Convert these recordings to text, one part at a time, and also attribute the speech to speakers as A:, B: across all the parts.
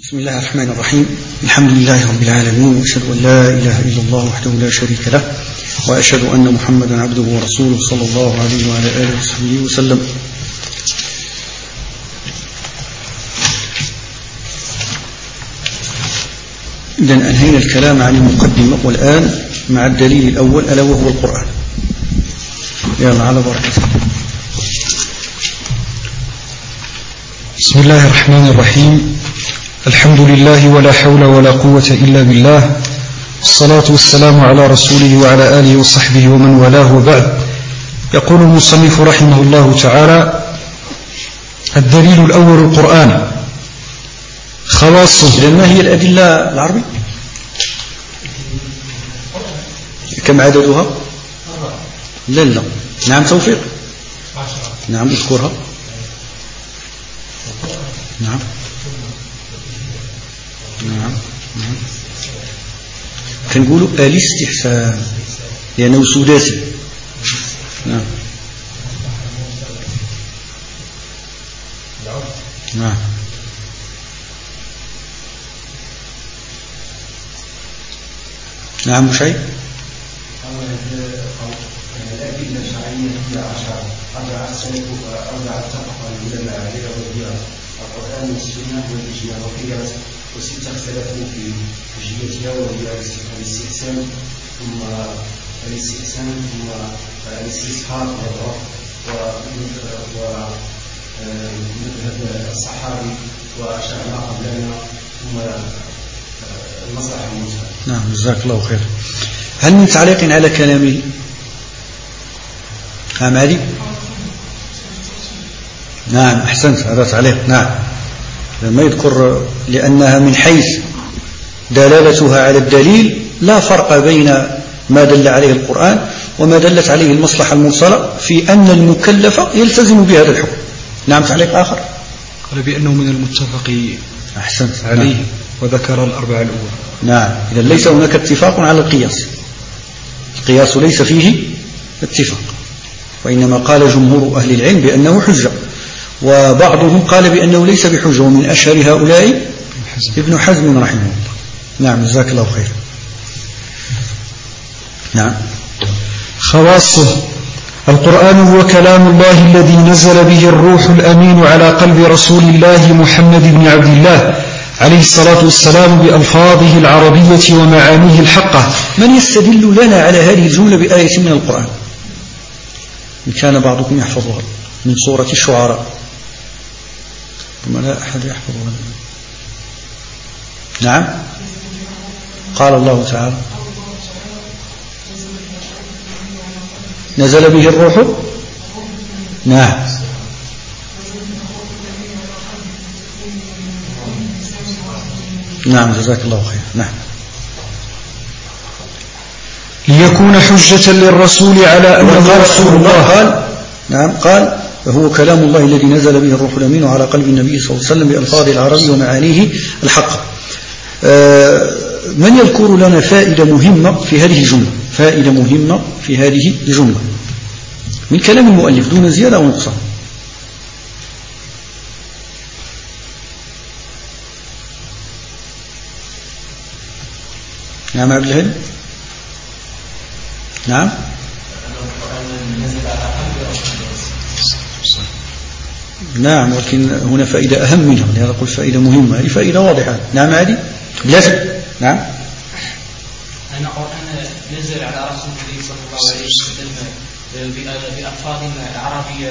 A: بسم الله الرحمن الرحيم. الحمد لله رب العالمين، وأشهد أن لا إله إلا الله وحده لا شريك له، وأشهد أن محمدا عبده ورسوله صلى الله عليه وعلى آله وصحبه وسلم. إذن أنهينا الكلام عن المقدمة، والآن مع الدليل الأول ألا وهو القرآن. يلا على بركة.
B: بسم الله الرحمن الرحيم. الحمد لله ولا حول ولا قوة إلا بالله، الصلاة والسلام على رسوله وعلى آله وصحبه ومن والاه، وبعد. يقول المصنف رحمه الله تعالى: الدليل الأول القرآن. خواصه.
A: ما هي الأدلة العربي؟ كم عددها؟ لا. نعم توفيق. نعم اذكرها. نعم. كنقولوا الاستحسان لأنه سداسي. نعم. نعم شيء.
C: الأدلة الشرعية هي 10 أرجع السلف وأرجع اتفق العلماء عليها، وهي القرآن والسنة والإجماع، وقيل وستة اختلفوا في حجيتها، وهي الاستحسان ثم الاستصحاب ومذهب الصحابي وشرعنا قبلنا ثم المصلحة المرسلة.
A: نعم جزاك الله خير. هل من تعليق على كلامه؟ علي؟ نعم أحسنت، هذا تعليق. نعم لما يذكر لأنها من حيث دلالتها على الدليل لا فرق بين ما دل عليه القرآن وما دلت عليه المصلحة المرسلة في أن المكلف يلتزم بهذا الحكم. نعم تعليق آخر.
B: قال بأنه من المتفق
A: أحسنت
B: عليه.
A: نعم.
B: وذكر الأربعة الأول.
A: نعم إذا ليس هناك اتفاق على القياس. القياس ليس فيه اتفاق، وإنما قال جمهور أهل العلم بأنه حجة، وبعضهم قال بأنه ليس بحجة، ومن أشهر هؤلاء ابن حزم رحمه الله. نعم جزاك الله خير. نعم.
B: خواصه. القرآن هو كلام الله الذي نزل به الروح الأمين على قلب رسول الله محمد بن عبد الله عليه الصلاة والسلام بألفاظه العربية ومعانيه الحقة.
A: من يستدل لنا على هذه الجملة بآية من القرآن إن كان بعضكم يحفظها من سورة الشعراء؟ ثم لا أحد يحفظها. نعم. قال الله تعالى: نزل به الروح. نعم. نعم جزاك الله خير. نعم.
B: ليكون حجة للرسول على أنه رسول الله.
A: قال نعم قال وهو كلام الله الذي نزل به الروح الأمين على قلب النبي صلى الله عليه وسلم بألفاظ العربي ومعانيه الحق. من يذكر لنا فائدة مهمة في هذه الجملة؟ فائدة مهمة في هذه الجملة من كلام المؤلف دون زيادة أو نقصان. نعم عبد الهادي. نعم. نعم ولكن هنا فائدة أهم منها، لهذا أقول فائدة مهمة، هذه فائدة واضحة. نعم عادي بلازم. نعم.
D: أن القرآن نزل على رسول الله صلى الله عليه وسلم بألفاظ عربية،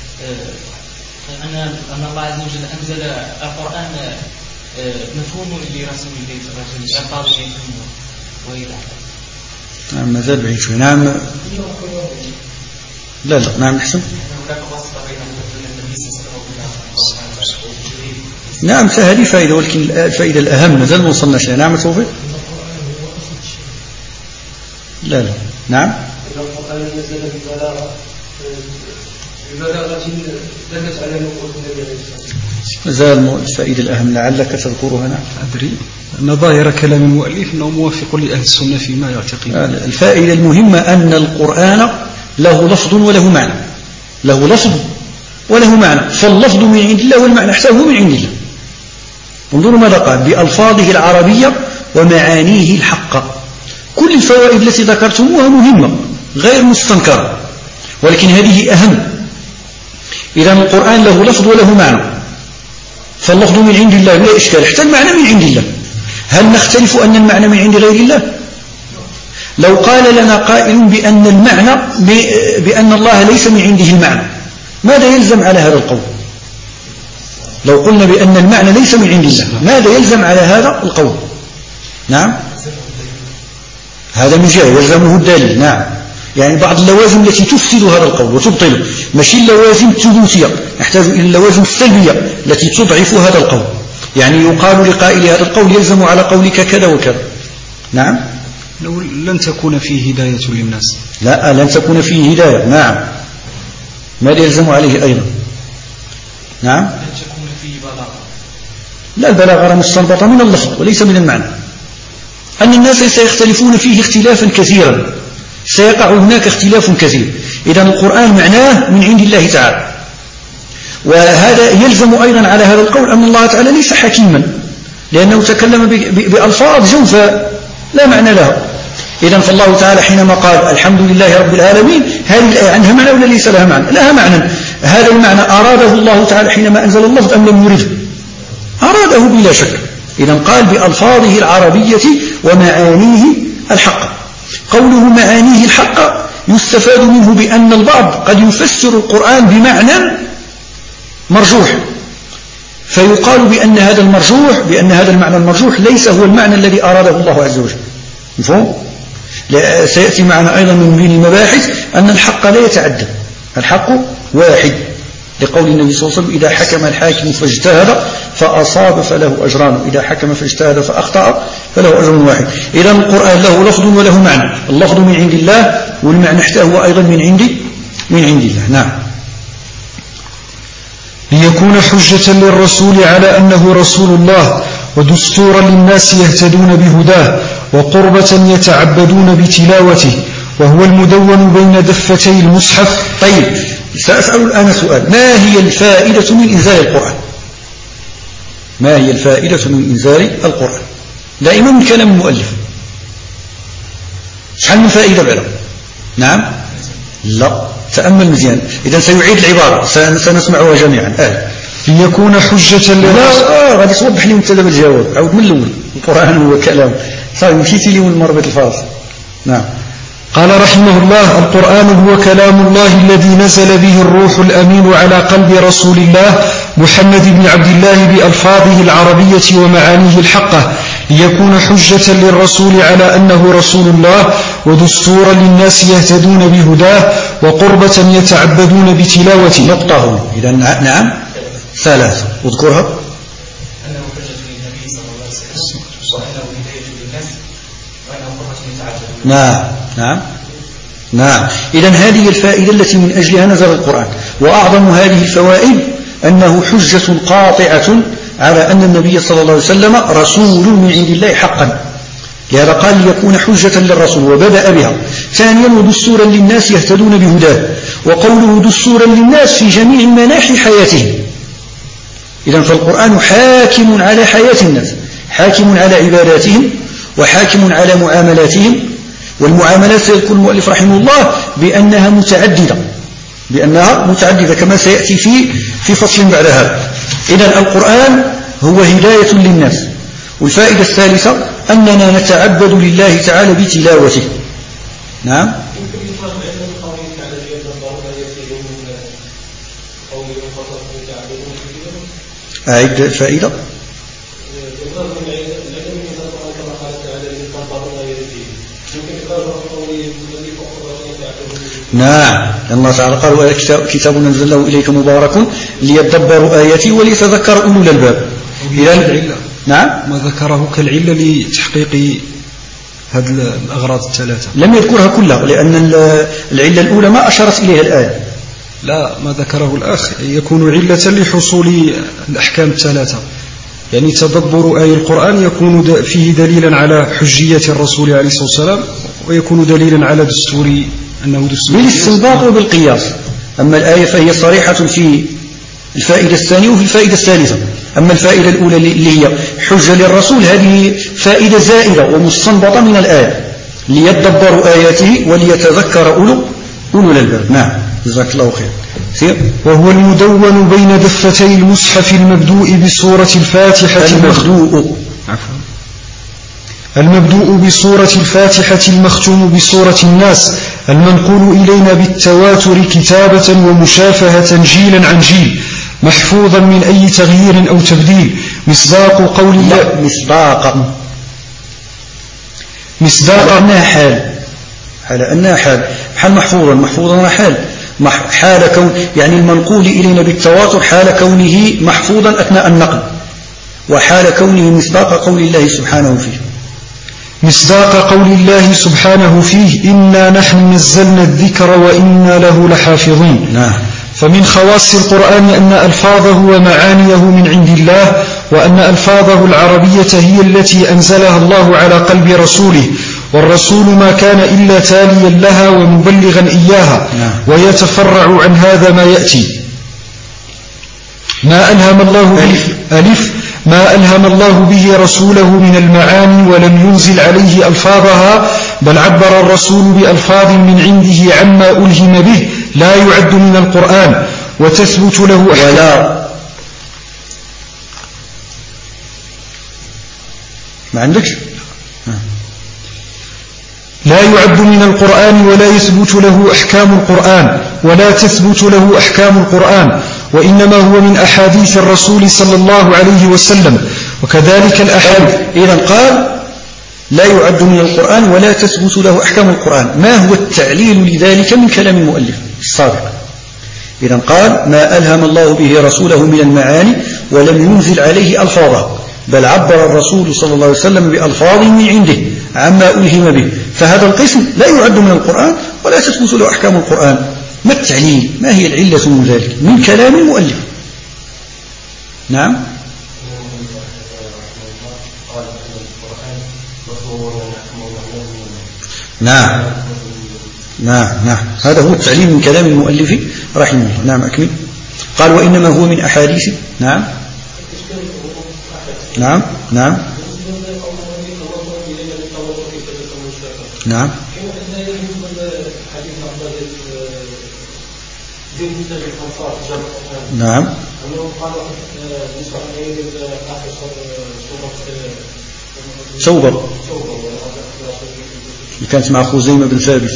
D: أن الله عز وجل أنزل القرآن مفهوم لرسول الله صلى الله عليه وسلم، ألفاظ يفهمون وإلى آخره.
A: نعم ما زال بعيد شوي. نعم. لا نعم أحسن. نعم فهذه فائدة، ولكن الفائدة الأهم ما زال ما وصلناش لها. نعم توفيق. لا نعم.
C: القرآن نزل ببلاغة دلت على نبوة النبي عليه الصلاة والسلام.
A: ما زال الفائدة الأهم لعلك تذكرها. نعم
B: أدري أن ظاهر كلام المؤلف أنه موافق لأهل السنة فيما يعتقد.
A: الفائدة المهمة أن القرآن له لفظ وله معنى، له لفظ وله معنى، فاللفظ من عند الله والمعنى حتى هو من عند الله. انظروا ماذا قال: بألفاظه العربية ومعانيه الحقة. كل الفوائد التي ذكرتموها مهمة غير مستنكرة، ولكن هذه أهم. إذا القرآن له لفظ وله معنى، فاللفظ من عند الله لا إشكال، حتى المعنى من عند الله. هل نختلف أن المعنى من عند غير الله؟ لو قال لنا قائل بأن المعنى بأن الله ليس من عنده المعنى، ماذا يلزم على هذا القول؟ لو قلنا بأن المعنى ليس من عند الله، ماذا يلزم على هذا القول؟ نعم، هذا من جهة يلزمه الدليل. نعم، يعني بعض اللوازم التي تفسد هذا القول وتبطله، ماشي اللوازم الثبوتية، نحتاج إلى اللوازم السلبية التي تضعف هذا القول. يعني يقال لقائل هذا القول يلزم على قولك كذا وكذا. نعم،
B: لو لن تكون فيه هداية للناس.
A: لا، لن تكون فيه هداية. نعم، ماذا يلزم عليه أيضا؟ نعم،
D: لن تكون فيه بلاغة.
A: لا، البلاغة مستنبطة من اللفظ وليس من المعنى. أن الناس سيختلفون فيه اختلافا كثيرا، سيقع هناك اختلاف كثير. إذا القرآن معناه من عند الله تعالى. وهذا يلزم أيضا على هذا القول أن الله تعالى ليس حكيما، لأنه تكلم بألفاظ جوفاء لا معنى لها. إذا فالله تعالى حينما قال الحمد لله رب العالمين، هذه الآية عنها معنى ولا ليس لها معنى؟ لها معنى. هذا المعنى أراده الله تعالى حينما أنزل اللفظ أم لم يرده؟ أراده بلا شك. إذا قال بألفاظه العربية ومعانيه الحقة. قوله معانيه الحقة يستفاد منه بأن البعض قد يفسر القرآن بمعنى مرجوح، فيقال بأن هذا المرجوح، بأن هذا المعنى المرجوح ليس هو المعنى الذي أراده الله عز وجل. مفهوم؟ سيأتي معنا أيضا من بين المباحث أن الحق لا يتعدى، الحق واحد، لقول النبي صلى الله عليه وسلم: إذا حكم الحاكم فاجتهد فأصاب فله أجران، إذا حكم فاجتهد فأخطأ فله أجر واحد. إذا القرآن له لفظ وله معنى، اللفظ من عند الله والمعنى هو أيضا من عند الله. نعم.
B: ليكون حجة للرسول على أنه رسول الله، ودستورا للناس يهتدون بهداه، وقربة يتعبدون بتلاوته، وهو المدون بين دفتي المصحف.
A: طيب، سأسأل الآن سؤال: ما هي الفائدة من إنزال القرآن؟ ما هي الفائدة من إنزال القرآن؟ دائما من كلام المؤلف شحال من فائدة بعد؟ نعم، لا، تأمل مزيان. إذا سيعيد العبارة، سنسمعها جميعا.
B: ليكون حجة
A: لا، غادي توضح لي وانت دابا الجواب، عاود من الأول. القرآن هو كلام، صافي مشيتي لي من مربط الفاصل. نعم.
B: قال رحمه الله: القرآن هو كلام الله الذي نزل به الروح الأمين على قلب رسول الله محمد بن عبد الله بألفاظه العربية ومعانيه الحقة، ليكون حجة للرسول على أنه رسول الله، ودستورا للناس يهتدون بهداه، وقربة يتعبدون بتلاوته.
A: نقطة. إذا نعم، ثلاثة اذكرها.
D: أنه حجة للنبي صلى الله عليه وسلم، وأنه هداية للناس، وأنه قربة يتعبدون. نعم. إذا هذه الفائدة التي من أجلها نزل القرآن. وأعظم هذه الفوائد أنه حجة قاطعة على أن النبي صلى الله عليه وسلم رسول من عند الله حقا. لهذا قال ليكون حجة للرسول وبدأ بها. ثانيا: ودستورا للناس يهتدون بهداه. وقوله دستورا للناس في جميع مناحي حياتهم. إذا فالقرآن حاكم على حياة الناس، حاكم على عباداتهم، وحاكم على معاملاتهم. والمعاملات سيذكر المؤلف رحمه الله بأنها متعددة كما سيأتي في فصل بعد هذا. إذا القرآن هو هداية للناس. والفائدة الثالثة أننا نتعبد لله تعالى بتلاوته. نعم. أعد الفائدة. نعم، الله تعالى قال: كتاب نزلناه إليك مبارك ليدبروا آياته وليتذكر أولو الألباب. نعم،
B: ما ذكره كالعلة لتحقيق هذه الأغراض الثلاثة.
A: لم يذكرها كلها، لأن العلة الأولى ما أشرت إليها الآية.
B: لا، ما ذكره الأخ يكون علة لحصول الأحكام الثلاثة. يعني تدبر آي القرآن يكون فيه دليلا على حجية الرسول عليه الصلاة والسلام، ويكون دليلا على أنه دستور
A: بالاستنباط وبالقياس. أما الآية فهي صريحة في الفائدة الثانية وفي الفائدة الثالثة. أما الفائدة الأولى اللي هي حجة للرسول هذه فائدة زائدة ومستنبطة من الآية ليدبروا آياته وليتذكر أولو الألباب. نعم جزاك الله خير.
B: وهو المدون بين دفتي المصحف المبدوء بسورة الفاتحة المبدوء بسورة الفاتحة المختوم بسورة الناس المنقول إلينا بالتواتر كتابة ومشافهة جيلا عن جيل محفوظا من أي تغيير أو تبديل مصداق قول الله
A: مصداق أنها حال محفوظا حال كون يعني المنقول إلينا بالتواتر حال كونه محفوظا أثناء النقل وحال كونه مصداق قول الله سبحانه فيه
B: إنا نحن نزلنا الذكر وإنا له لحافظين.
A: نعم.
B: فمن خواص القرآن أن ألفاظه ومعانيه من عند الله وأن ألفاظه العربية هي التي أنزلها الله على قلب رسوله والرسول ما كان إلا تاليا لها ومبلغا إياها. ويتفرع عن هذا ما يأتي ما ألهم الله به رسوله من المعاني ولم ينزل عليه ألفاظها بل عبر الرسول بألفاظ من عنده عما ألهم به لا يعد من القرآن وتثبت له لا يعد من القرآن ولا يثبت له أحكام القرآن ولا تثبت له أحكام القرآن وإنما هو من أحاديث الرسول صلى الله عليه وسلم وكذلك الأحاديث.
A: إذن قال لا يعد من القرآن ولا تثبت له أحكام القرآن. ما هو التعليل لذلك من كلام المؤلف السابق؟ إذن قال ما ألهم الله به رسوله من المعاني ولم ينزل عليه ألفاظه بل عبر الرسول صلى الله عليه وسلم بألفاظ من عنده عما ألهم به فهذا القسم لا يعد من القرآن ولا تثبت له أحكام القرآن. ما التعليل؟ ما هي العلة من ذلك؟ من كلام المؤلف. نعم. نعم هذا هو التعليل من كلام المؤلف رحمه الله. نعم أكمل. قال وإنما هو من أحاديث. نعم توبة اللي كانت مع خزيمة بن ثابت.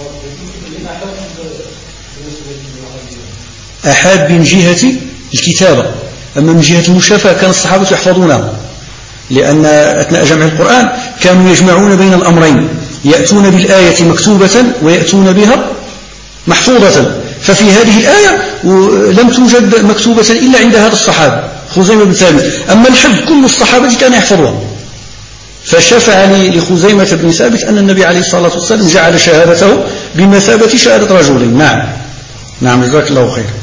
A: أحاد من جهة الكتابة أما من جهة المشافهة كان الصحابة يحفظونها لأن أثناء جمع القرآن كانوا يجمعون بين الأمرين يأتون بالآية مكتوبة ويأتون بها محفوظة ففي هذه الآية لم توجد مكتوبة إلا عند هذا الصحابي خزيمة بن ثابت أما الحفظ كل الصحابة كان يحفظها فشفع لخزيمة بن ثابت أن النبي عليه الصلاة والسلام جعل شهادته بمثابة شهادة رجلين. نعم جزاك الله خير.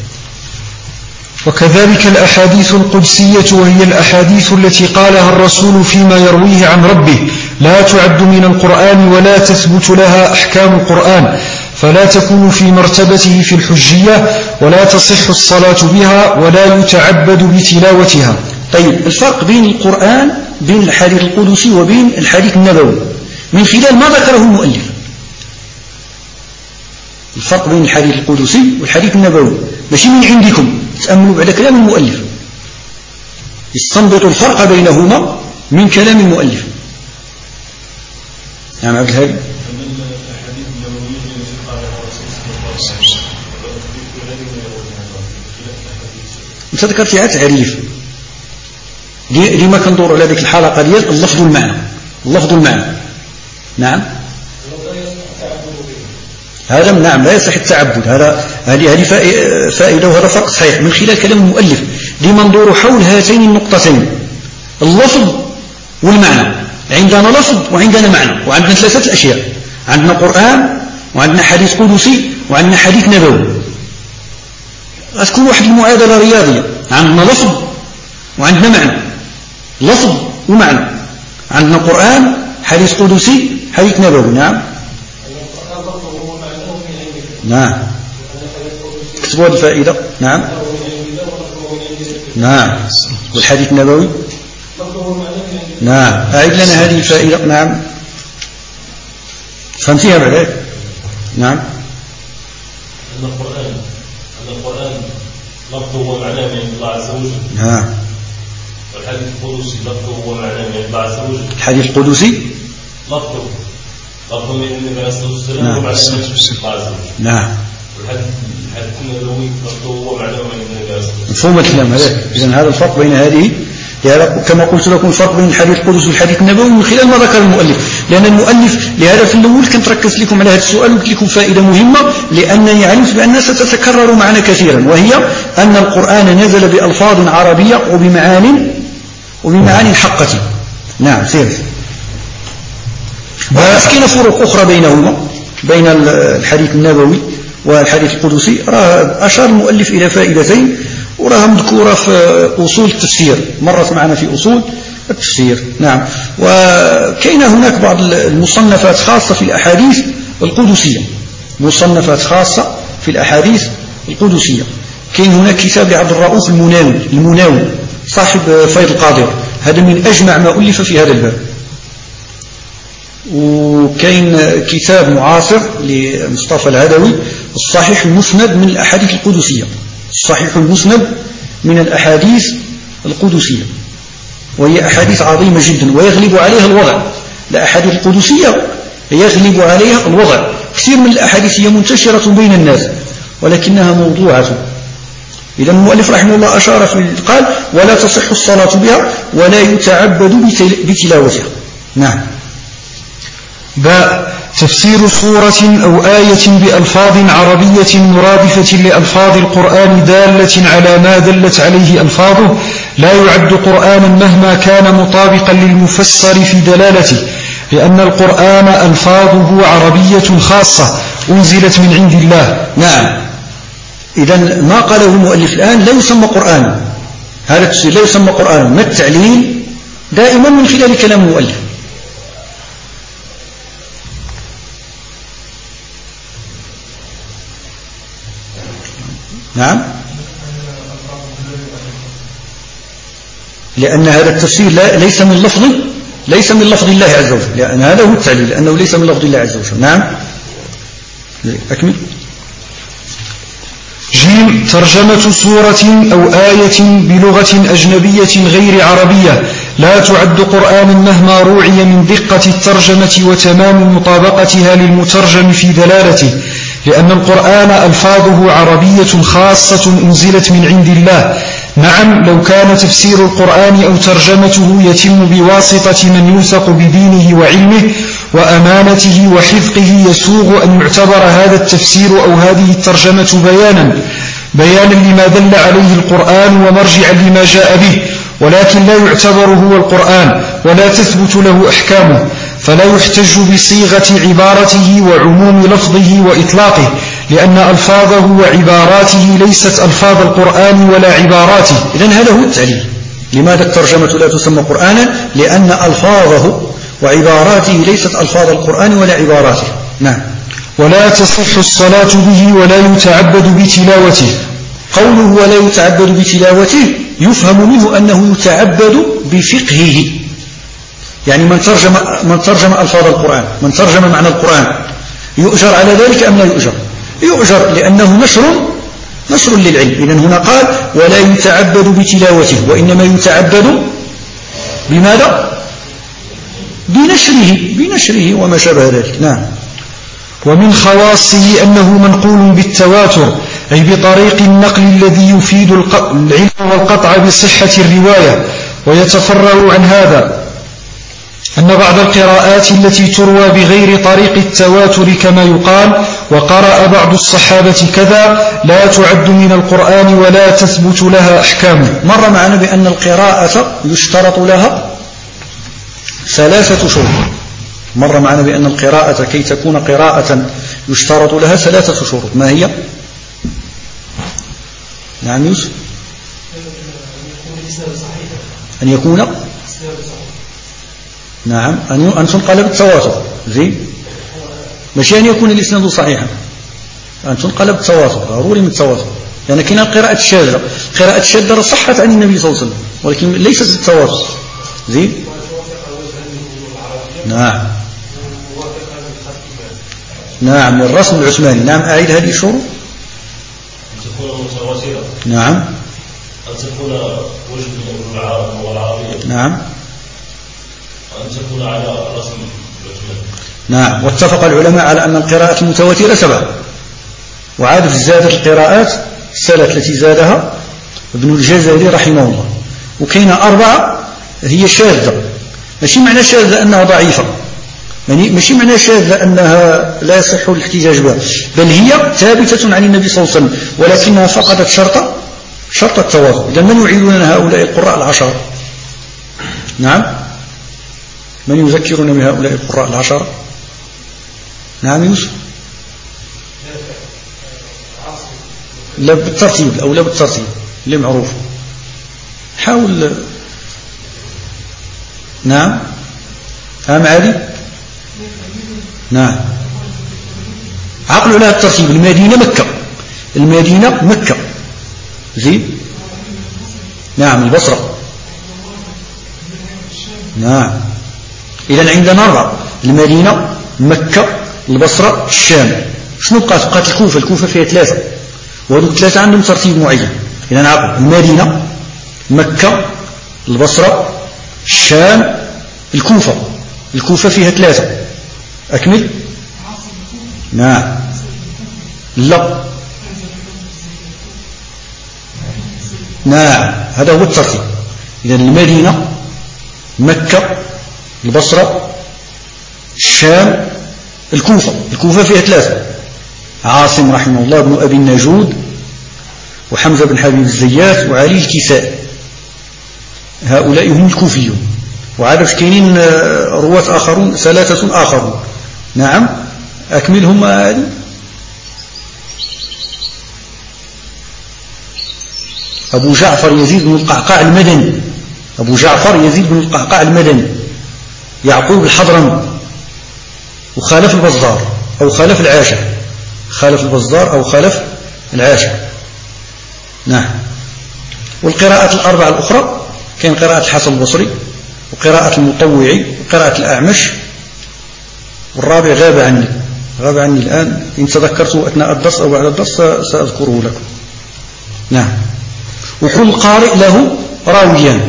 B: وكذلك الأحاديث القدسية وهي الأحاديث التي قالها الرسول فيما يرويه عن ربه لا تعد من القرآن ولا تثبت لها أحكام القرآن فلا تكون في مرتبته في الحجية ولا تصح الصلاة بها ولا يتعبد بتلاوتها.
A: طيب الفرق بين القرآن بين الحديث القدسي وبين الحديث النبوي من خلال ما ذكره المؤلف. الفرق بين الحديث القدسي والحديث النبوي ماشي من عندكم تأملوا بعد كلام المؤلف يستنبط الفرق بينهما من كلام المؤلف. نعم عبد الهادي. انت ذكرت فيها تعريف دي ما كندور على ذيك الحلقة ديال اللفظ والمعنى. نعم هذا نعم لا يصح التعبد هذه فائدة وهذا فرق صحيح من خلال كلام المؤلف دي منظور حول هاتين النقطتين اللفظ والمعنى. عندنا لفظ وعندنا معنى وعندنا ثلاثة أشياء عندنا قرآن وعندنا حديث قدسي وعندنا حديث نبوي. تكون واحد المعادلة رياضية عندنا لفظ وعندنا معنى لفظ ومعنى عندنا قرآن حديث قدسي حديث نبوي. نعم اكتبوا هذه الفائدة. نعم نعم. والحديث النبوي نعم. أعد لنا هذه الفائدة. نعم فهمتيها بعد. نعم.
E: أن القرآن لفظه ومعناه من الله عز وجل.
A: نعم.
E: والحديث القدسي لفظه ومعناه من الله عز وجل.
A: الحديث القدسي لفظه
E: من النبي عليه الصلاة والسلام ومعناه من الله عز وجل.
A: نعم.
E: والحديث النبوي لفظه ومعناه من النبي عليه الصلاة والسلام.
A: مفهوم الكلام هذا. إذن هذا الفرق بين هذه، كما قلت لكم الفرق بين الحديث القدسي والحديث النبوي من خلال ما ذكر المؤلف، لأن المؤلف لهذا في الأول كنت ركزت لكم على هذا السؤال وقلت لكم فائدة مهمة، لأنني علمت بأنها ستتكرر معنا كثيرا، وهي أن القرآن نزل بألفاظ عربية وبمعاني حقة. نعم سير. بس كاين فروق أخرى بينهما، بين الحديث النبوي والحديث القدسي. أشار المؤلف إلى فائدتين وراها مذكورة في أصول التفسير، مرت معنا في أصول التفسير. نعم. وكاين هناك بعض المصنفات خاصة في الأحاديث القدسية، مصنفات خاصة في الأحاديث القدسية. كاين هناك كتاب لعبد الرؤوف المناوي صاحب فيض القادر، هذا من أجمع ما ألف في هذا الباب. وكاين كتاب معاصر لمصطفى العدوي الصحيح المسند من الأحاديث القدسية، الصحيح المسند من الأحاديث القدسية، وهي أحاديث عظيمة جدا ويغلب عليها الوضع. الأحاديث القدسية يغلب عليها الوضع، كثير من الأحاديث هي منتشرة بين الناس ولكنها موضوعة. إذا المؤلف رحمه الله أشار في قال ولا تصح الصلاة بها ولا يتعبد بتلاوتها. نعم.
B: باء تفسير سورة أو آية بألفاظ عربية مرادفة لألفاظ القرآن دالة على ما دلت عليه ألفاظه لا يعد قرآنا مهما كان مطابقا للمفسر في دلالته، لأن القرآن ألفاظه عربية خاصة أنزلت من عند الله.
A: نعم. إذن ما قاله المؤلف الآن لا يسمى قرآن، هذا التفسير لا يسمى قرآن، ما التعليل دائما من خلال كلام المؤلف. نعم. لأن هذا التفسير ليس من لفظ الله عز وجل، لأن هذا هو التعليل، لأنه ليس من لفظ الله عز وجل. نعم. أكمل.
B: جيم ترجمة سورة أو آية بلغة أجنبية غير عربية لا تعد قرآنا مهما روعي من دقة الترجمة وتمام مطابقتها للمترجم في دلالته، لأن القرآن ألفاظه عربية خاصة أنزلت من عند الله. نعم، لو كان تفسير القرآن أو ترجمته يتم بواسطة من يوثق بدينه وعلمه وأمانته وحفظه يسوغ أن يعتبر هذا التفسير أو هذه الترجمة بيانا لما دل عليه القرآن ومرجعا لما جاء به، ولكن لا يعتبر هو القرآن ولا تثبت له أحكامه، فلا يحتج بصيغة عبارته وعموم لفظه وإطلاقه، لأن ألفاظه وعباراته ليست ألفاظ القرآن ولا عباراته.
A: إذن هذا هو التعليل. لماذا الترجمة لا تسمى قرآنا؟ لأن ألفاظه وعباراته ليست ألفاظ القرآن ولا عباراته. نعم.
B: ولا تصح الصلاة به ولا يتعبد بتلاوته.
A: قوله ولا يتعبد بتلاوته يفهم منه أنه يتعبد بفقهه، يعني من ترجم ألفاظ القرآن، من ترجم معنى القرآن يؤجر على ذلك أم لا يؤجر؟ يؤجر، لأنه نشر للعلم. إذن هنا قال ولا يتعبد بتلاوته، وإنما يتعبد بماذا؟ بنشره وما شابه ذلك. نعم.
B: ومن خواصه أنه منقول بالتواتر، أي بطريق النقل الذي يفيد العلم والقطع بصحة الرواية. ويتفرع عن هذا أن بعض القراءات التي تروى بغير طريق التواتر كما يقال وقرأ بعض الصحابة كذا لا تعد من القرآن ولا تثبت لها أحكام.
A: مر معنا بأن القراءة يشترط لها 3 شروط. مر معنا بأن القراءة كي تكون قراءة يشترط لها 3 شروط. ما هي؟ نعم يوسف. أن يكون نعم أن تنقل بالتواتر. زين، ماشي أن يكون الإسناد صحيحا، أن تنقل بالتواتر، ضروري من التواتر. لأن كاين القراءة الشاذة. القراءة الشاذة صحت عن النبي صلى الله عليه وسلم ولكن ليست التواتر. زين. نعم نعم الرسم العثماني. نعم أعيد هذه الشروط.
E: أن تكون متواترة.
A: نعم.
E: أن تكون وجد اللغة العربية.
A: نعم.
E: وأن تكون على رسم العثماني.
A: نعم. واتفق العلماء على أن القراءة المتواترة 7 وعاد زادت القراءات الثلاث التي زادها ابن الجزري رحمه الله. وكاين 4 هي شاذة. ماشي معنى شاذة أنها ضعيفة يعني ماشي معنى شاذة أنها لا يصح الاحتجاج بها بل هي ثابتة عن النبي صلى الله عليه وسلم ولكنها فقدت شرط التواتر. إذا من يعيدون لنا هؤلاء القراء العشرة؟ نعم من يذكرون بهؤلاء القراء العشرة؟ نعم يوسف. لا بالترتيب أو لا بالترتيب اللي معروف. حاول. نعم عادي. نعم عقلوا لها الترتيب. المدينة مكة زين. نعم البصرة. نعم إذن عندنا 4 المدينة مكة البصرة الشام. شنو بقات الكوفة فيها 3 وهذو 3 عندهم ترتيب معين. إذن عقل المدينة مكة البصرة الشام الكوفة فيها 3. أكمل. نعم لا نعم هذا هو الترتيب. إذن المدينة مكة البصرة الشام الكوفة فيها 3 عاصم رحمه الله بن أبي النجود وحمزة بن حبيب الزيات وعلي الكسائي. هؤلاء هم الكوفيون. وعدد كاينين رواة آخرون 3 آخرون. نعم أكملهم هذه. أبو جعفر يزيد بن القعقاع المدني. يعقوب الحضرمي وخالف البزار أو خالف العاشر. نعم. والقراءات 4 الأخرى كان قراءة الحسن البصري وقراءة المطوعي وقراءة الأعمش. والرابع غاب عني الآن. إن تذكرته أثناء الدرس أو بعد الدرس سأذكره لكم. نعم. وكل قارئ له راويان.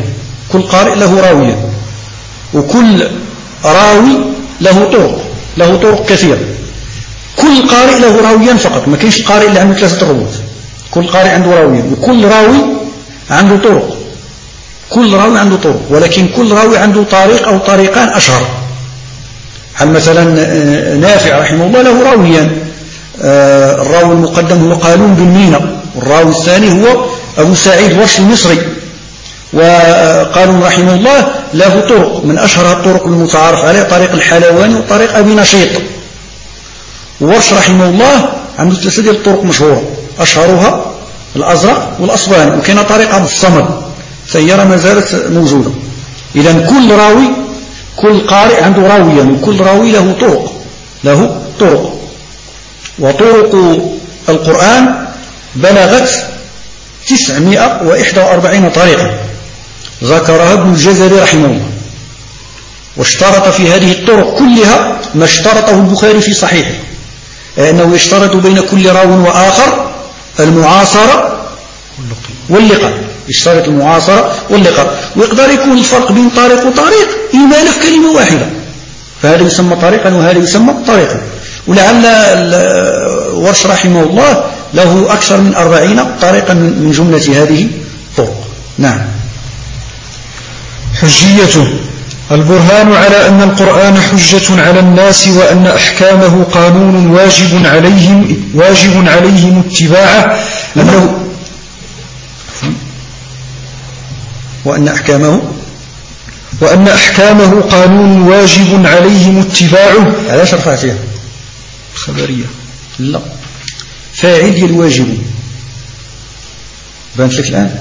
A: وكل راوي له طرق كثيرة. كل قارئ له راويان فقط. ما كاينش قارئ اللي عنده 3 رواة. كل قارئ عنده راويان وكل راوي عنده طرق. ولكن كل راوي عنده طريق أو طريقان أشهر. مثلا نافع رحمه الله له راويان. الراوي المقدم هو قالون بن مينا والراوي الثاني هو أبو سعيد ورش المصري. وقالون رحمه الله له طرق من أشهر الطرق المتعارف عليه طريق الحلواني وطريق أبي نشيط. وورش رحمه الله عنده 3 ديال الطرق مشهورة أشهرها الأزرق والأصبهاني وكان طريق أبو الصمد فهي ما زالت موجودة. إذن كل قارئ عنده راويا وكل راوي له طرق. وطرق القرآن بلغت 941 طريقة ذكرها ابن الجزري رحمه الله. واشترط في هذه الطرق كلها ما اشترطه البخاري في صحيحه أنه يشترط بين كل راو وآخر المعاصرة واللقاء. يشترط المعاصرة واللقاء. ويقدر يكون الفرق بين طريق وطريق إمالة في كلمة واحدة فهذا يسمى طريقا وهذا يسمى طريقا. ولعل ورش رحمه الله له أكثر من 40 طريقا من جملة هذه الطرق. نعم.
B: حجيته البرهان على أن القرآن حجة على الناس وأن أحكامه قانون واجب عليهم اتباعه وأن أحكامه قانون واجب عليهم اتباعه.
A: على شرفاتها خبرية لا فاعل الواجب بانت لك الآن.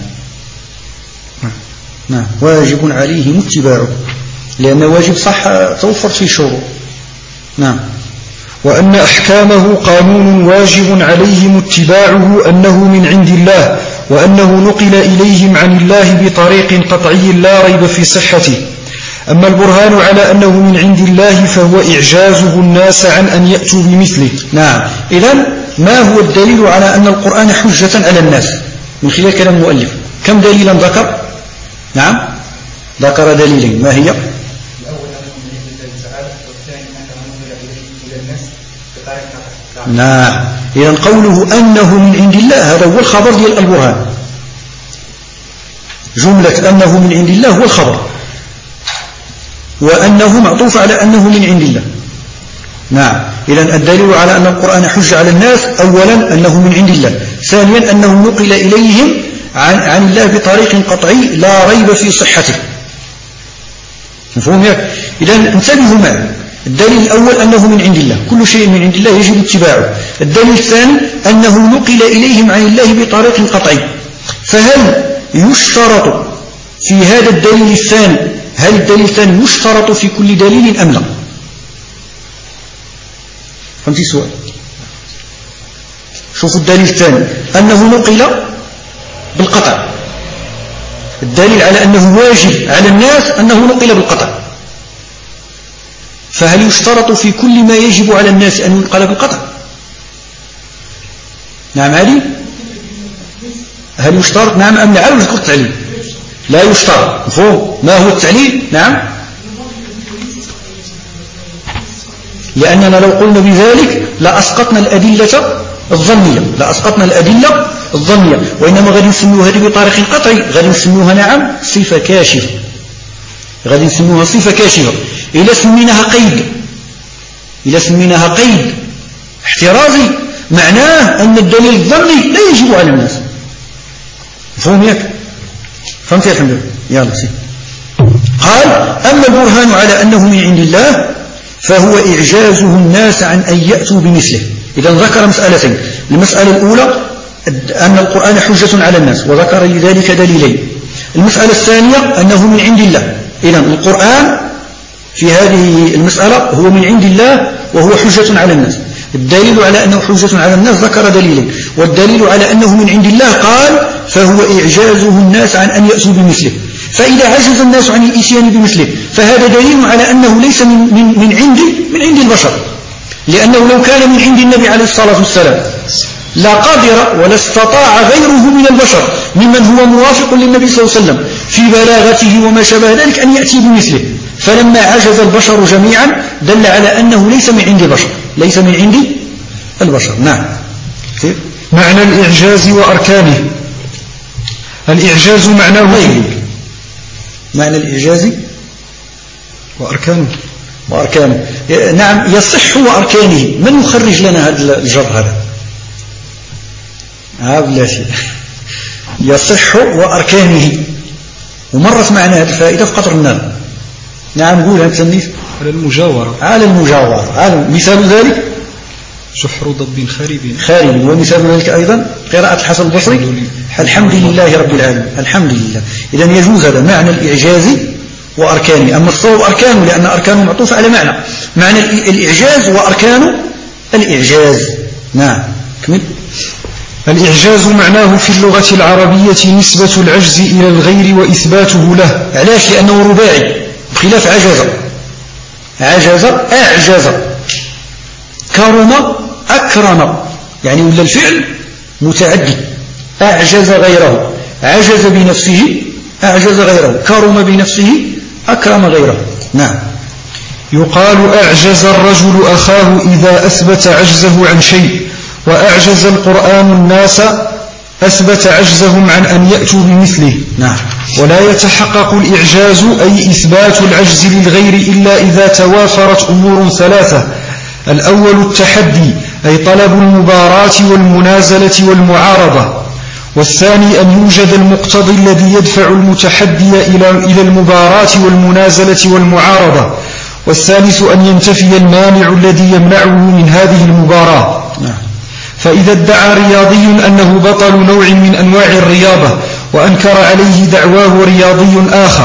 A: نعم واجب عليهم اتباعه لأن واجب صح توفرت فيه شروط. نعم.
B: وأن أحكامه قانون واجب عليهم اتباعه أنه من عند الله، وأنه نقل إليهم عن الله بطريق قطعي لا ريب في صحته. أما البرهان على أنه من عند الله فهو إعجازه الناس عن أن يأتوا بمثله.
A: نعم. إذن ما هو الدليل على أن القرآن حجة على الناس من خلال كلام المؤلف؟ كم دليلا ذكر؟ نعم، ذكر دليلين. ما هي؟ نعم. إذن قوله أنه من عند الله هذا هو الخبر ديال البرهان. جملة أنه من عند الله هو الخبر، وأنه معطوف على أنه من عند الله. نعم. إذن الدليل على أن القرآن حج على الناس أولا أنه من عند الله، ثانيا أنه نقل إليهم عن الله بطريق قطعي لا ريب في صحته. مفهوم ياك؟ إذن انتبهوا معي. الدليل الأول أنه من عند الله، كل شيء من عند الله يجب اتباعه. الدليل الثاني أنه نقل إليهم عن الله بطريق قطعي. فهل يشترط في هذا الدليل الثاني، هل الدليل الثاني يشترط في كل دليل أم لا؟ فهمت السؤال؟ شوفوا الدليل الثاني أنه نقل بالقطع، الدليل على أنه واجب على الناس أنه نقل بالقطع. فهل يشترط في كل ما يجب على الناس أن ينقل بالقطع؟ نعم علي؟ هل يشترط؟ نعم أم لا؟ ولا التعليل؟ لا يشترط. مفهوم؟ ما هو التعليل؟ نعم، لأننا لو قلنا بذلك لأسقطنا الأدلة الظنية، لأسقطنا الأدلة الظنية، وإنما غادي نسميوها هذه بطريق قطعي، غادي نسميوها نعم صفة كاشفة، غادي نسميوها صفة كاشفة. إلا سميناها قيد احترازي معناه أن الدليل الظني لا يجب على الناس. مفهوم ياك؟ فهمت يا الحمد لله؟ يلا سي. قال أما البرهان على أنه من عند الله فهو إعجازه الناس عن أن يأتوا بمثله. إذا ذكر مسألتين، المسألة الأولى أن القرآن حجة على الناس وذكر لذلك دليلين. المسألة الثانية أنه من عند الله. إذا القرآن في هذه المسألة هو من عند الله وهو حجة على الناس. الدليل على أنه حجة على الناس ذكر دليلين، والدليل على أنه من عند الله قال فهو إعجازه الناس عن أن يأتوا بمثله. فإذا عجز الناس عن الإتيان بمثله فهذا دليل على أنه ليس من عند البشر، لأنه لو كان من عند النبي عليه الصلاة والسلام لا قادر ولا استطاع غيره من البشر ممن هو موافق للنبي صلى الله عليه وسلم في بلاغته وما شابه ذلك أن يأتي بمثله. فلما عجز البشر جميعا دل على أنه ليس من عند البشر، ليس من عند البشر. نعم.
B: معنى الإعجاز وأركانه. الإعجاز معناه
A: معنى الإعجاز وأركانه. نعم يصح وأركانه. من يخرج لنا هذا الجر هذا؟ لا شيء. يصح وأركانه، ومرت معنا هذه الفائدة في قطر النار. نعم نقول هذا التنميث
B: على المجاورة.
A: مثال ذلك
B: سحر ضب
A: خارب. ومثال ذلك أيضا قراءة الحسن البصري الحمد لله رب العالمين. الحمد لله. إذن يجوز هذا معنى الإعجاز وأركانه. أما الصواب أركانه لأن أركانه معطوف على معنى الإعجاز وأركان الإعجاز. نعم كمل.
B: الإعجاز معناه في اللغة العربية نسبة العجز إلى الغير وإثباته له.
A: علاش؟ لأنه رباعي بخلاف عجز أعجز، كرم أكرم، يعني ولا الفعل متعدي. أعجز غيره، عجز بنفسه أعجز غيره، كرم بنفسه أكرم غيره. نعم.
B: يقال أعجز الرجل أخاه إذا أثبت عجزه عن شيء، وأعجز القرآن الناس أثبت عجزهم عن أن يأتوا بمثله.
A: نعم.
B: ولا يتحقق الإعجاز أي إثبات العجز للغير إلا إذا توافرت أمور ثلاثة. الأول التحدي أي طلب المباراة والمنازلة والمعارضة، والثاني أن يوجد المقتضي الذي يدفع المتحدي إلى المباراة والمنازلة والمعارضة، والثالث أن ينتفي المانع الذي يمنعه من هذه المباراة. فإذا ادعى رياضي أنه بطل نوع من أنواع الرياضة وأنكر عليه دعواه رياضي آخر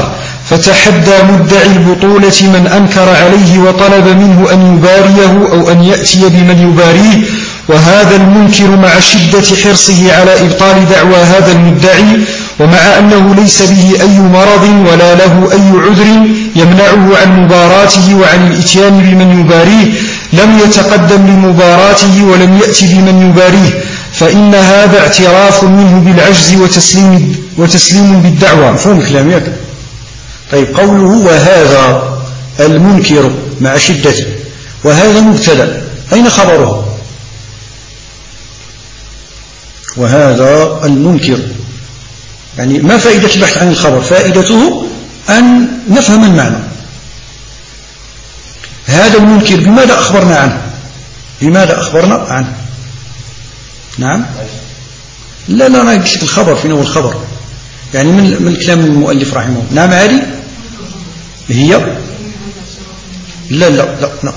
B: فتحدى مدعي البطولة من أنكر عليه وطلب منه أن يباريه أو أن يأتي بمن يباريه، وهذا المنكر مع شدة حرصه على إبطال دعوى هذا المدعي، ومع أنه ليس به أي مرض ولا له أي عذر يمنعه عن مباراته وعن الإتيان بمن يباريه، لم يتقدم لمباراته ولم يأتي بمن يباريه، فإن هذا اعتراف منه بالعجز وتسليم بالدعوة.
A: مفهوم كلامي؟ طيب، قوله وهذا المنكر مع شدته، وهذا مبتدأ، أين خبره؟ وهذا المنكر، يعني ما فائدة البحث عن الخبر؟ فائدته أن نفهم المعنى. هذا المنكر بماذا أخبرنا عنه؟ بماذا أخبرنا عنه؟ نعم، لا أنا قلت الخبر، فين هو الخبر؟ يعني من كلام المؤلف رحمه الله. نعم، هذه هي لا لا لا لا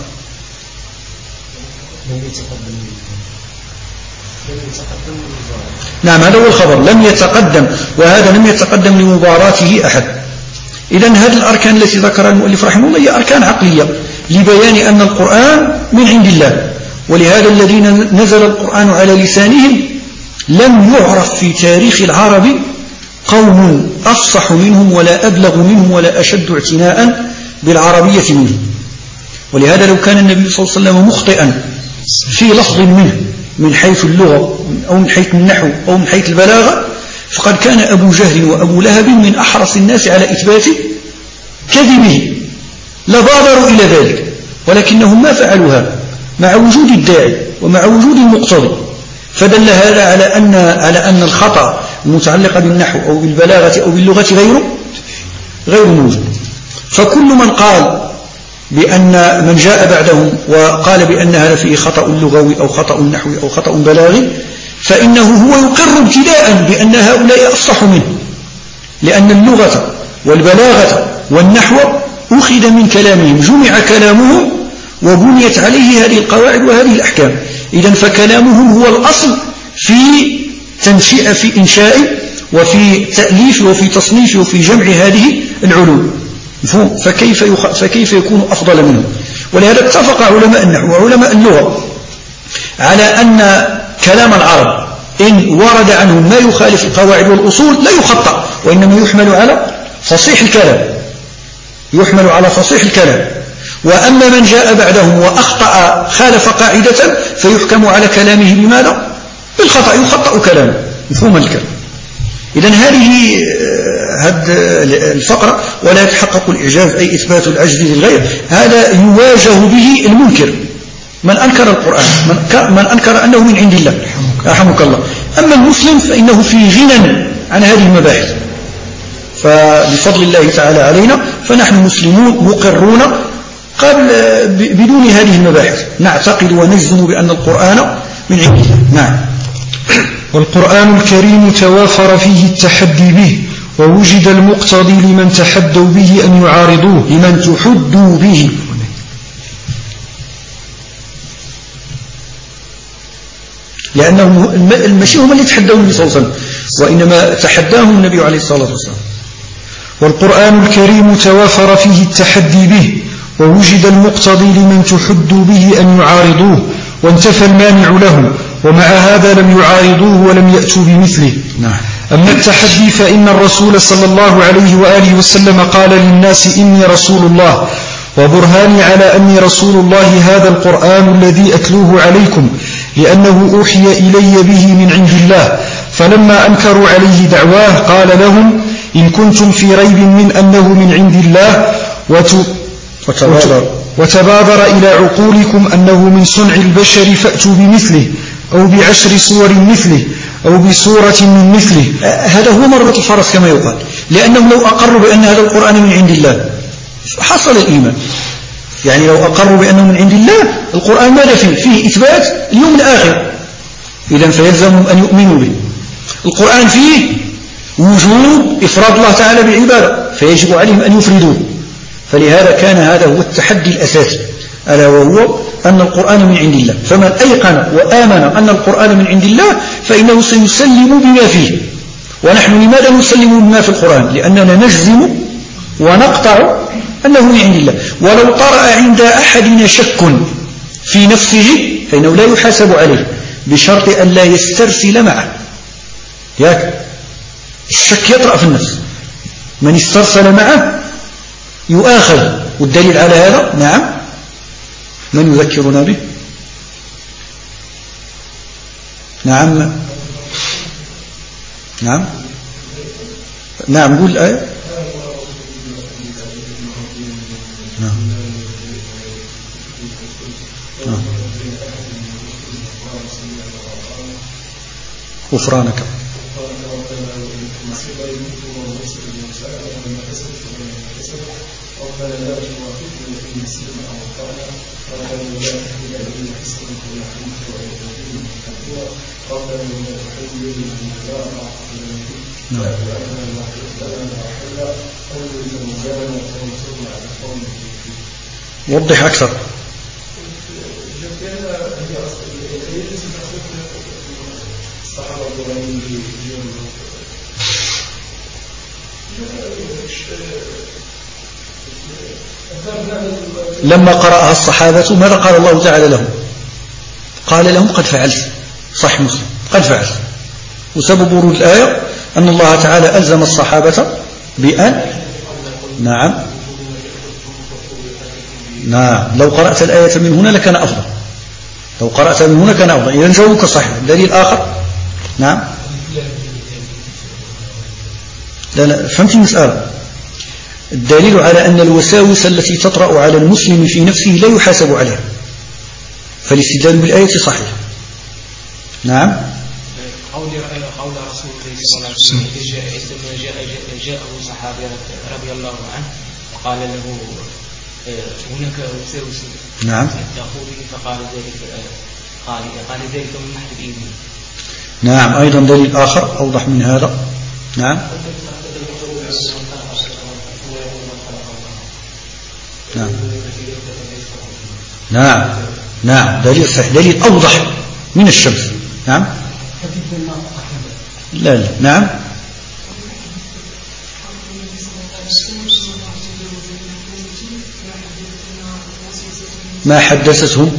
A: نعم، هذا هو الخبر، لم يتقدم، وهذا لم يتقدم لمباراته أحد. إذن هذه الأركان التي ذكرها المؤلف رحمه الله هي أركان عقلية لبيان أن القرآن من عند الله، ولهذا الذين نزل القرآن على لسانهم لم يعرف في تاريخ العرب قوم أفصح منهم ولا أبلغ منهم ولا أشد اعتناء بالعربية منهم. ولهذا لو كان النبي صلى الله عليه وسلم مخطئا في لفظ منه من حيث اللغة أو من حيث النحو أو من حيث البلاغة، فقد كان أبو جهل وأبو لهب من أحرص الناس على إثبات كذبه، لبادروا إلى ذلك، ولكنهم ما فعلوا هذا مع وجود الداعي ومع وجود المقتضي. فدل هذا على أن الخطأ المتعلق بالنحو أو بالبلاغة أو باللغة غير موجود. فكل من قال بأن من جاء بعدهم وقال بأن هذا فيه خطأ لغوي أو خطأ نحوي أو خطأ بلاغي، فإنه هو يقر ابتداء بأن هؤلاء أفصح منه، لأن اللغة والبلاغة والنحو أخذ من كلامهم، جمع كلامهم وبنيت عليه هذه القواعد وهذه الأحكام. إذن فكلامهم هو الأصل في تنشئة، في إنشاء وفي تأليف وفي تصنيف وفي جمع هذه العلوم. فكيف يكون أفضل منه؟ ولهذا اتفق علماء النحو وعلماء اللغة على أن كلام العرب إن ورد عنهم ما يخالف القواعد والأصول لا يخطأ، وإنما يحمل على فصيح الكلام، يحمل على فصيح الكلام. وأما من جاء بعدهم وأخطأ خالف قاعدة فيحكم على كلامه بماذا؟ بالخطأ، يخطأ كلامه، مفهوم الكلام. إذن هذه الفقرة، ولا يتحقق الإعجاز أي إثبات العجز للغير، هذا يواجه به المنكر، من أنكر القرآن، من أنكر أنه من عند الله، رحمك الله. أما المسلم فإنه في غنى عن هذه المباحث، فبفضل الله تعالى علينا فنحن مسلمون مقرون قبل بدون هذه المباحث، نعتقد ونجزم بأن القرآن من عند الله. نعم.
B: والقرآن الكريم توافر فيه التحدي به، ووجد المقتضي لمن تحدوا به أن يعارضوه،
A: لمن تحدوا به، لأنهم المشي هم اللي تحدوا النبي صلى الله عليه وسلم، وإنما تحداهم النبي عليه الصلاة والسلام.
B: والقرآن الكريم توافر فيه التحدي به، ووجد المقتضي لمن تحدوا به أن يعارضوه، وانتفى المانع له، ومع هذا لم يعارضوه ولم يأتوا بمثله.
A: نعم.
B: أما التحدي فإن الرسول صلى الله عليه وآله وسلم قال للناس إني رسول الله، وبرهاني على أني رسول الله هذا القرآن الذي أتلوه عليكم، لأنه أوحي إلي به من عند الله. فلما أنكروا عليه دعواه قال لهم إن كنتم في ريب من أنه من عند الله وتبادر إلى عقولكم أنه من صنع البشر فأتوا بمثله أو بعشر صور مثله أو بصورة من مثله.
A: هذا هو مربط الفرس كما يقال، لأنهم لو أقروا بأن هذا القرآن من عند الله حصل الإيمان. يعني لو أقروا بأنه من عند الله، القرآن ماذا فيه إثبات اليوم الآخر، إذن فيلزمهم أن يؤمنوا به. القرآن فيه وجوب إفراد الله تعالى بالعبادة، فيجب عليهم أن يفردوه. فلهذا كان هذا هو التحدي الأساسي، ألا وهو أن القرآن من عند الله. فمن أيقن وآمن أن القرآن من عند الله فإنه سيسلم بما فيه. ونحن لماذا نسلم بما في القرآن؟ لأننا نجزم ونقطع أنه من عند الله. ولو طرأ عند أحدنا شك في نفسه فإنه لا يحاسب عليه بشرط أن لا يسترسل معه. ياك الشك يطرأ في النفس، من استرسل معه يؤاخذ. والدليل على هذا نعم، من يذكرنا به؟ نعم نعم نعم قول الآية. نعم غفرانك. وضح أكثر. لما قرأها الصحابة ماذا قال الله تعالى لهم؟ قال لهم قد فعلت. صح مسلم قد فعلت. وسبب ورود الآية أن الله تعالى ألزم الصحابة بأن نعم لو قرأت الآية من هنا لكان أفضل. لو قرأت من هنا كان أفضل. إذن جوابك صحيح. دليل آخر. نعم لا فهمت المسألة. الدليل على أن الوساوس التي تطرأ على المسلم في نفسه لا يحاسب عليها، فالاستدلال بالآية صحيح. نعم
D: قول رسول الله صلى الله عليه وسلم جاءه صحابي رضي الله عنه وقال له هناك وساوس
A: نعم
D: تقول فقال ذلك قال ذلك من محض الإيمان.
A: نعم أيضا دليل آخر أوضح من هذا. نعم نعم نعم نعم دليل صحيح، دليل أوضح من الشمس. نعم لا نعم ما حدثتهم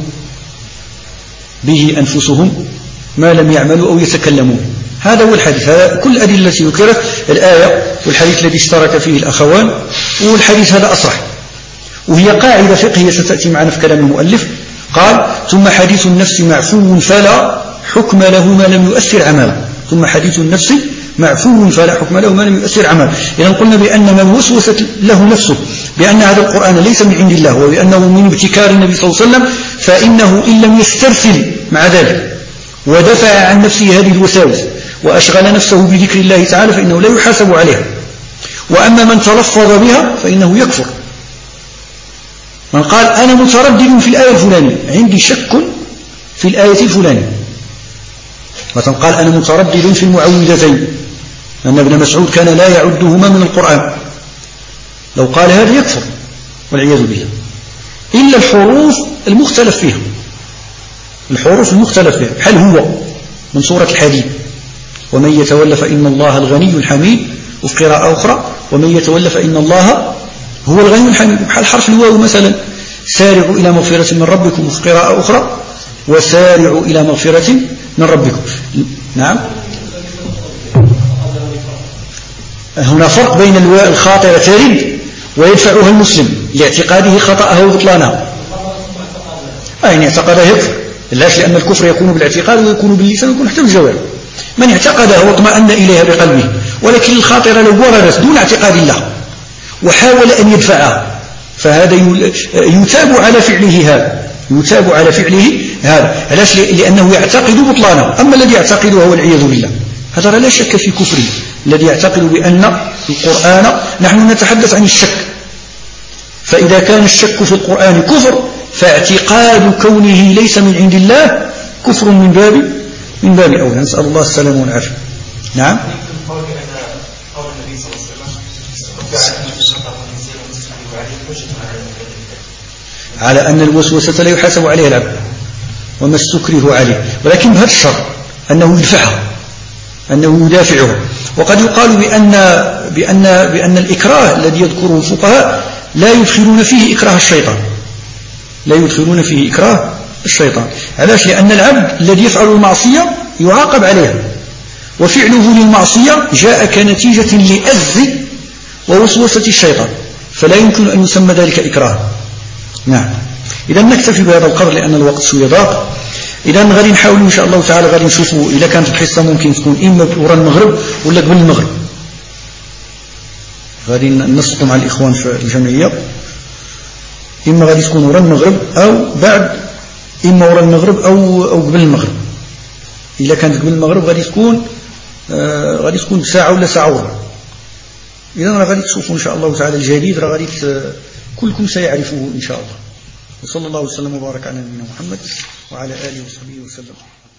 A: به أنفسهم ما لم يعملوا أو يتكلموا. هذا هو الحديث. هذا كل الأدلة التي ذكرت الآية والحديث الذي اشترك فيه الأخوان، والحديث هذا أصرح. وهي قاعدة فقهية ستأتي معنا في كلام المؤلف. قال ثم حديث النفس معفو فلا حكم له ما لم يؤثر عمله. ثم حديث النفس معفو فلا حكم له ما لم يؤثر عمله. إذن قلنا بأن من وسوست له نفسه بأن هذا القرآن ليس من عند الله وبأنه من ابتكار النبي صلى الله عليه وسلم، فإنه إن لم يسترسل مع ذلك ودفع عن نفسه هذه الوساوس وأشغل نفسه بذكر الله تعالى فإنه لا يحاسب عليها. وأما من تلفظ بها فإنه يكفر. من قال أنا متردد في الآية الفلانية، عندي شك في الآية الفلانية، مثلا قال أنا متردد في المعوذتين أن ابن مسعود كان لا يعدهما من القرآن، لو قال هذا يكفر والعياذ بالله. إلا الحروف المختلف فيها، الحروف المختلف فيها، هل هو من سورة الحديد ومن يتولى فإن الله الغني الحميد، وفي قراءة أخرى ومن يتولى فإن الله هو الغني الحميد، بحال حرف الواو مثلا سارعوا إلى مغفرة من ربكم، وفي قراءة أخرى وسارعوا إلى مغفرة من ربكم. نعم هنا فرق بين الواو الخاطرة ترد ويدفعها المسلم لاعتقاده خطأها وبطلانها. إن اعتقدها يكفر، لاش لأن الكفر يكون بالاعتقاد ويكون باللسان ويكون حتى بالجوارح. من اعتقدها واطمأن إليها بقلبه، ولكن الخاطرة لو وردت دون اعتقاد الله وحاول أن يدفعها فهذا يتاب على فعله هذا، يتاب على فعله هذا. علاش؟ لأنه يعتقد بطلانه. أما الذي يعتقدها والعياذ بالله هذا لا شك في كفره. الذي يعتقد بأن القرآن، نحن نتحدث عن الشك، فإذا كان الشك في القرآن كفر فاعتقاد كونه ليس من عند الله كفر من باب أولى. نسأل الله السلامة والعافية. نعم على أن الوسوسة لا يحاسب عليها العبد وما استكره عليه، ولكن بهذا الشرط أنه يدفعها، أنه يدافعه. وقد يقال بأن بأن الإكراه الذي يذكره الفقهاء لا يدخلون فيه إكراه الشيطان، لا يدخلون فيه إكراه الشيطان. علاش؟ لأن العبد الذي يفعل المعصية يعاقب عليها، وفعله للمعصية جاء كنتيجة لأز ووسوسة الشيطان، فلا يمكن أن يسمى ذلك إكراه. نعم. إذا نكتفي بهذا القدر لأن الوقت شوية ضاق. إذا غادي نحاول إن شاء الله تعالى غادي نشوفوا إذا كانت الحصة ممكن تكون إما وراء المغرب ولا قبل المغرب. غادي ننسق مع الإخوان في الجمعية، إما غادي تكون وراء المغرب أو بعد، إما وراء المغرب أو قبل المغرب. إذا كانت قبل المغرب غادي تكون ساعة ولا ساعة وربع. إذا راه غادي تشوفوا إن شاء الله تعالى الجديد، راه غادي كلكم سيعرفه إن شاء الله. وصلى الله وسلم وبارك على نبينا محمد وعلى آله وصحبه وسلم.